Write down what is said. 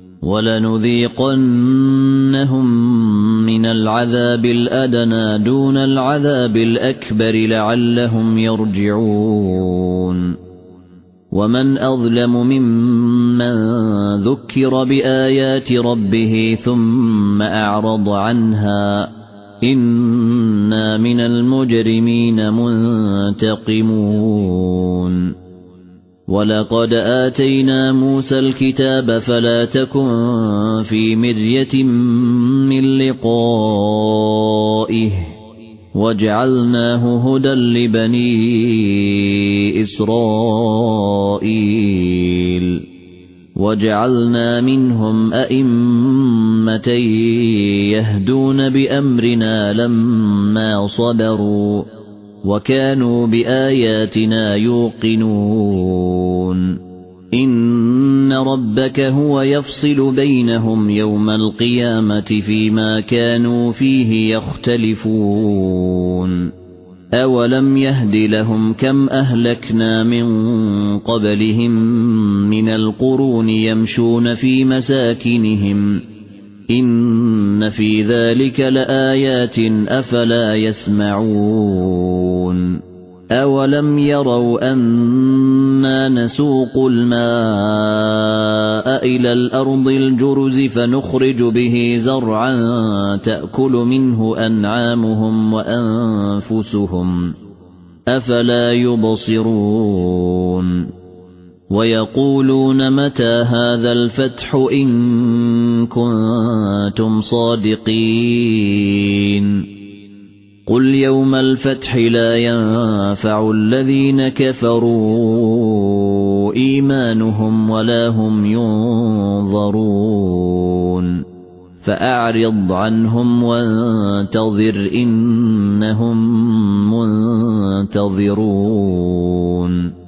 وَلَنُذِيقَنَّهُم مِّنَ الْعَذَابِ الْأَدْنَى دُونَ الْعَذَابِ الْأَكْبَرِ لَعَلَّهُمْ يَرْجِعُونَ وَمَنْ أَظْلَمُ مِمَّن ذُكِّرَ بِآيَاتِ رَبِّهِ ثُمَّ أَعْرَضَ عَنْهَا إِنَّا مِنَ الْمُجْرِمِينَ مُنْتَقِمُونَ وَلَقَدْ آتَيْنَا مُوسَى الْكِتَابَ فَلَا تَكُنْ فِي مِرْيَةٍ مِّن لِّقَائِهِ وَجَعَلْنَاهُ هُدًى لِّبَنِي إِسْرَائِيلَ وَجَعَلْنَا مِنْهُمْ أَئِمَّةً يَهْدُونَ بِأَمْرِنَا لَمَّا صَبَرُوا وَكَانُوا بِآيَاتِنَا يُوقِنُونَ إِنَّ رَبَّكَ هُوَ يَفْصِلُ بَيْنَهُمْ يَوْمَ الْقِيَامَةِ فِيمَا كَانُوا فِيهِ يَخْتَلِفُونَ أَوَلَمْ يَهْدِ لَهُمْ كَمْ أَهْلَكْنَا مِنْ قَبْلِهِمْ مِنَ الْقُرُونِ يَمْشُونَ فِي مَسَاكِنِهِمْ إِنَّ فِي ذَلِكَ لَآيَاتٍ أَفَلَا يَسْمَعُونَ أَوَلَمْ يَرَوْا أَنَّا نَسُوقُ الْمَاءَ إِلَى الْأَرْضِ الْجُرُزِ فَنُخْرِجُ بِهِ زَرْعًا تَأْكُلُ مِنْهُ أَنْعَامُهُمْ وَأَنْفُسُهُمْ أَفَلَا يُبْصِرُونَ وَيَقُولُونَ مَتَى هَذَا الْفَتْحُ إِن كُنتُمْ صَادِقِينَ قُلْ يَوْمَ الْفَتْحِ لَا يَنفَعُ الَّذِينَ كَفَرُوا إِيمَانُهُمْ وَلَا هُمْ يُنظَرُونَ فَأَعْرِضْ عَنْهُمْ وَانتَظِرْ إِنَّهُمْ مُنتَظِرُونَ